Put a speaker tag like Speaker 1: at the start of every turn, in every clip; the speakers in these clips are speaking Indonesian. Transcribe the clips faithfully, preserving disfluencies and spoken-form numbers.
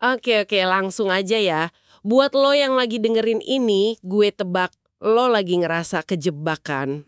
Speaker 1: Oke, oke, langsung aja ya. Buat lo yang lagi dengerin ini, gue tebak lo lagi ngerasa kejebak kan?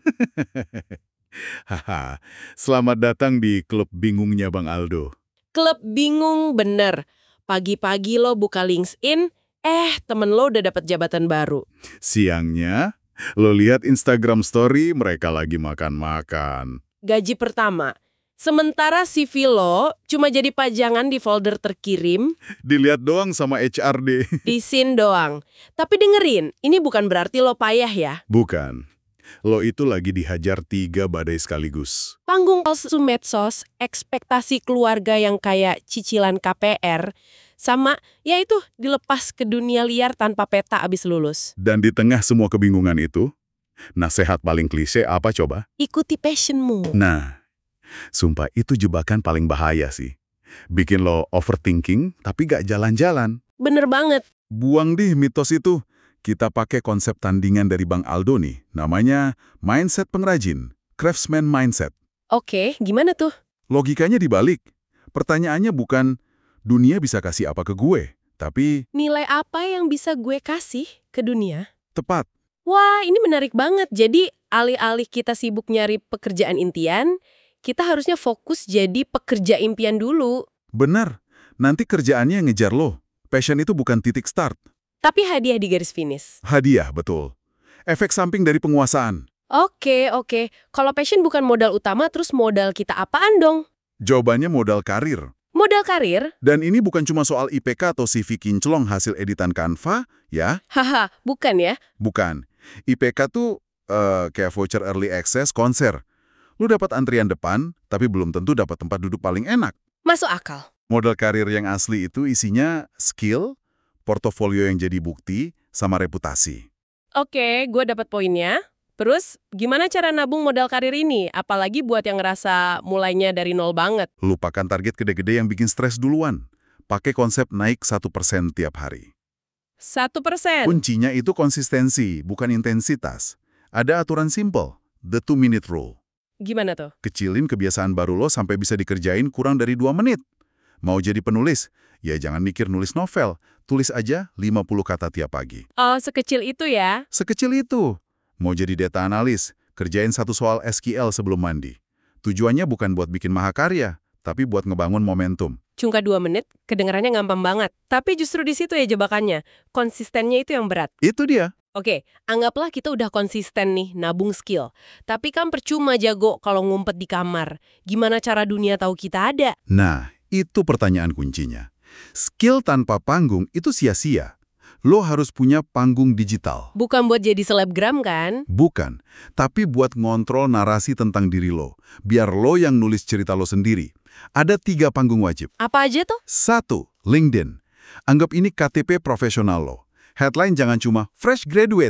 Speaker 2: Haha, selamat datang di klub bingungnya Bang Aldo.
Speaker 1: Klub bingung bener. Pagi-pagi lo buka LinkedIn, eh temen lo udah dapat jabatan baru.
Speaker 2: Siangnya, lo lihat Instagram story mereka lagi makan-makan.
Speaker 1: Gaji pertama. Sementara C V lo cuma jadi pajangan di folder terkirim,
Speaker 2: Dilihat doang sama H R D.
Speaker 1: di scene doang. Tapi dengerin, ini bukan berarti lo payah ya.
Speaker 2: Bukan. Lo itu lagi dihajar tiga badai sekaligus.
Speaker 1: Panggung palsu medsos, ekspektasi keluarga yang kayak cicilan K P R, sama ya itu dilepas ke dunia liar tanpa peta abis lulus.
Speaker 2: Dan di tengah semua kebingungan itu, nasihat paling klise apa coba?
Speaker 1: Ikuti passionmu.
Speaker 2: Nah, sumpah itu jebakan paling bahaya sih. Bikin lo overthinking tapi gak jalan-jalan.
Speaker 1: Bener banget.
Speaker 2: Buang deh mitos itu. Kita pakai konsep tandingan dari Bang Aldo nih. Namanya mindset pengrajin, craftsman mindset.
Speaker 1: Oke, gimana tuh?
Speaker 2: Logikanya dibalik. Pertanyaannya bukan dunia bisa kasih apa ke gue, tapi
Speaker 1: Nilai apa yang bisa gue kasih ke dunia?
Speaker 2: tepat.
Speaker 1: Wah, ini menarik banget. Jadi, alih-alih kita sibuk nyari pekerjaan impian, kita harusnya fokus jadi pekerja impian dulu.
Speaker 2: Benar. Nanti kerjaannya yang ngejar lo. Passion itu bukan titik start.
Speaker 1: Tapi hadiah di garis finish.
Speaker 2: Hadiah, betul. Efek samping dari penguasaan.
Speaker 1: Oke, oke. Kalau passion bukan modal utama, terus modal kita apaan dong?
Speaker 2: Jawabannya modal karir.
Speaker 1: Modal karir?
Speaker 2: Dan ini bukan cuma soal I P K atau C V kinclong hasil editan Canva, ya.
Speaker 1: Haha, bukan ya?
Speaker 2: Bukan. I P K tuh eh, kayak voucher early access konser. Lu dapat antrian depan, tapi belum tentu dapat tempat duduk paling enak.
Speaker 1: Masuk akal.
Speaker 2: Modal karir yang asli itu isinya skill, portofolio yang jadi bukti, sama reputasi.
Speaker 1: Oke, gue dapat poinnya. Terus, gimana cara nabung modal karir ini? Apalagi buat yang ngerasa mulainya dari nol banget.
Speaker 2: Lupakan target gede-gede yang bikin stres duluan. Pakai konsep naik satu persen tiap hari.
Speaker 1: Satu persen.
Speaker 2: Kuncinya itu konsistensi, bukan intensitas. Ada aturan simple, the two-minute rule.
Speaker 1: Gimana tuh?
Speaker 2: Kecilin kebiasaan baru lo sampai bisa dikerjain kurang dari dua menit. Mau jadi penulis? Ya jangan mikir nulis novel. Tulis aja lima puluh kata tiap pagi.
Speaker 1: Oh, sekecil itu ya?
Speaker 2: Sekecil itu. Mau jadi data analis? Kerjain satu soal S Q L sebelum mandi. Tujuannya bukan buat bikin mahakarya, tapi buat ngebangun momentum.
Speaker 1: Cuma dua menit, kedengarannya gampang banget. Tapi justru di situ ya jebakannya. Konsistennya itu yang berat.
Speaker 2: Itu dia.
Speaker 1: Oke, anggaplah kita udah konsisten nih nabung skill. Tapi kan percuma jago kalau ngumpet di kamar. Gimana cara dunia tahu kita ada?
Speaker 2: Nah, itu pertanyaan kuncinya. Skill tanpa panggung itu sia-sia. Lo harus punya panggung digital.
Speaker 1: Bukan buat jadi selebgram kan?
Speaker 2: Bukan, tapi buat ngontrol narasi tentang diri lo. Biar lo yang nulis cerita lo sendiri. Ada tiga panggung wajib.
Speaker 1: Apa aja tuh?
Speaker 2: Satu, LinkedIn. Anggap ini K T P profesional lo. Headline jangan cuma fresh graduate.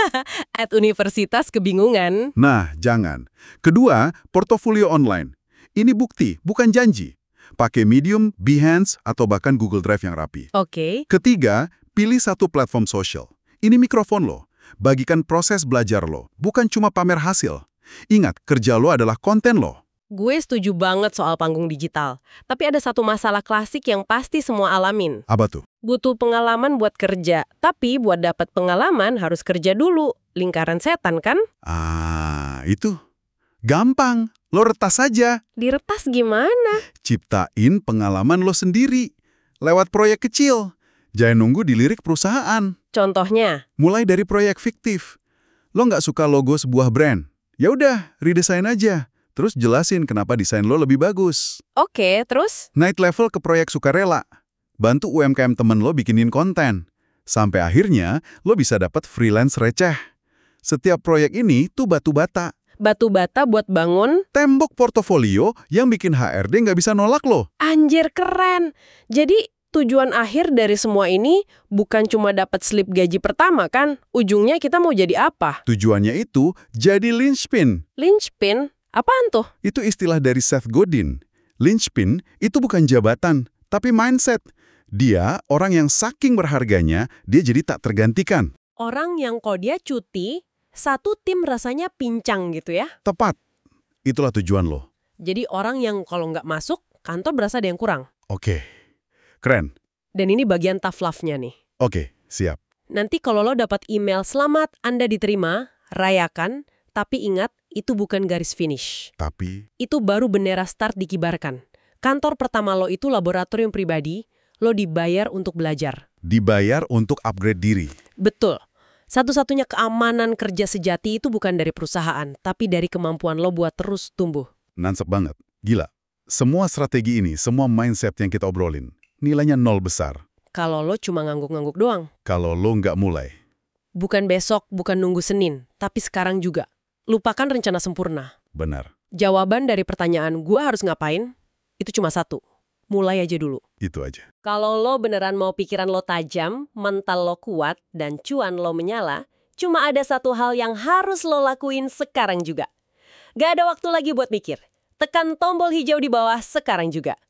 Speaker 1: At universitas kebingungan.
Speaker 2: Nah, jangan. Kedua, portofolio online. Ini bukti, bukan janji. Pakai Medium, Behance, atau bahkan Google Drive yang rapi.
Speaker 1: Oke.
Speaker 2: Ketiga, pilih satu platform sosial. Ini mikrofon lo. Bagikan proses belajar lo, bukan cuma pamer hasil. Ingat, kerja lo adalah konten lo.
Speaker 1: Gue setuju banget soal panggung digital. Tapi ada satu masalah klasik yang pasti semua alamin.
Speaker 2: Apa tuh?
Speaker 1: Butuh pengalaman buat kerja. Tapi buat dapat pengalaman harus kerja dulu. Lingkaran setan kan?
Speaker 2: Ah, itu. Gampang. Lo retas saja.
Speaker 1: Diretas gimana?
Speaker 2: Ciptain pengalaman lo sendiri. Lewat proyek kecil. Jangan nunggu dilirik perusahaan.
Speaker 1: Contohnya?
Speaker 2: Mulai dari proyek fiktif. Lo nggak suka logo sebuah brand? Ya udah, redesign aja. Terus jelasin kenapa desain lo lebih bagus.
Speaker 1: Oke, terus?
Speaker 2: Naik level ke proyek sukarela. Bantu U M K M temen lo bikinin konten. Sampai akhirnya, lo bisa dapat freelance receh. Setiap proyek ini tuh batu bata.
Speaker 1: Batu bata buat bangun?
Speaker 2: Tembok portofolio yang bikin H R D nggak bisa nolak lo.
Speaker 1: Anjir, keren. Jadi, tujuan akhir dari semua ini bukan cuma dapat slip gaji pertama kan? Ujungnya kita mau jadi apa?
Speaker 2: Tujuannya itu jadi linchpin.
Speaker 1: Linchpin? Apaan tuh?
Speaker 2: Itu istilah dari Seth Godin. Linchpin itu bukan jabatan, tapi mindset. Dia orang yang saking berharganya, dia jadi tak tergantikan.
Speaker 1: Orang yang kalau dia cuti, satu tim rasanya pincang gitu ya?
Speaker 2: Tepat. Itulah tujuan lo.
Speaker 1: Jadi orang yang kalau nggak masuk, kantor berasa ada yang kurang.
Speaker 2: Oke. Keren.
Speaker 1: Dan ini bagian tough love-nya nih.
Speaker 2: Oke, siap.
Speaker 1: Nanti kalau lo dapat email selamat Anda diterima, rayakan, tapi ingat itu bukan garis finish.
Speaker 2: Tapi,
Speaker 1: Itu baru bendera start dikibarkan. Kantor pertama lo itu laboratorium pribadi, lo dibayar untuk belajar.
Speaker 2: dibayar untuk upgrade diri.
Speaker 1: Betul. Satu-satunya keamanan kerja sejati itu bukan dari perusahaan, tapi dari kemampuan lo buat terus tumbuh.
Speaker 2: Nansep banget. Gila. Semua strategi ini, semua mindset yang kita obrolin, nilainya nol besar.
Speaker 1: Kalau lo cuma ngangguk-ngangguk doang.
Speaker 2: Kalau lo nggak mulai.
Speaker 1: Bukan besok, bukan nunggu Senin, tapi sekarang juga. Lupakan rencana sempurna.
Speaker 2: Benar.
Speaker 1: Jawaban dari pertanyaan gua harus ngapain, itu cuma satu. Mulai aja dulu.
Speaker 2: Itu aja.
Speaker 1: Kalau lo beneran mau pikiran lo tajam, mental lo kuat, dan cuan lo menyala, cuma ada satu hal yang harus lo lakuin sekarang juga. Gak ada waktu lagi buat mikir. Tekan tombol hijau di bawah sekarang juga.